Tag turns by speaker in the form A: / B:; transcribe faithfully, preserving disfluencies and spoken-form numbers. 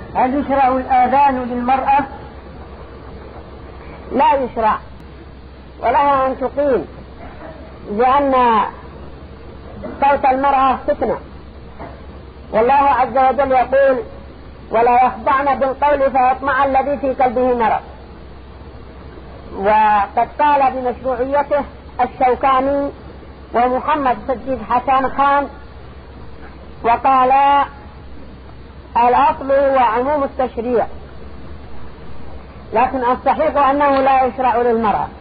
A: هل يشرع الآذان للمرأة؟
B: لا يشرع، ولها أن تقيم، لأن صوت المرأة فتنة، والله عز وجل يقول: ولا يخضعن بالقول فيطمع الذي في قلبه مرض. وقد قال بمشروعيته الشوكاني ومحمد سجيد حسن خان، وقال: الأصل هو عموم التشريع، لكن الصحيح أنه لا يشرع للمرأة.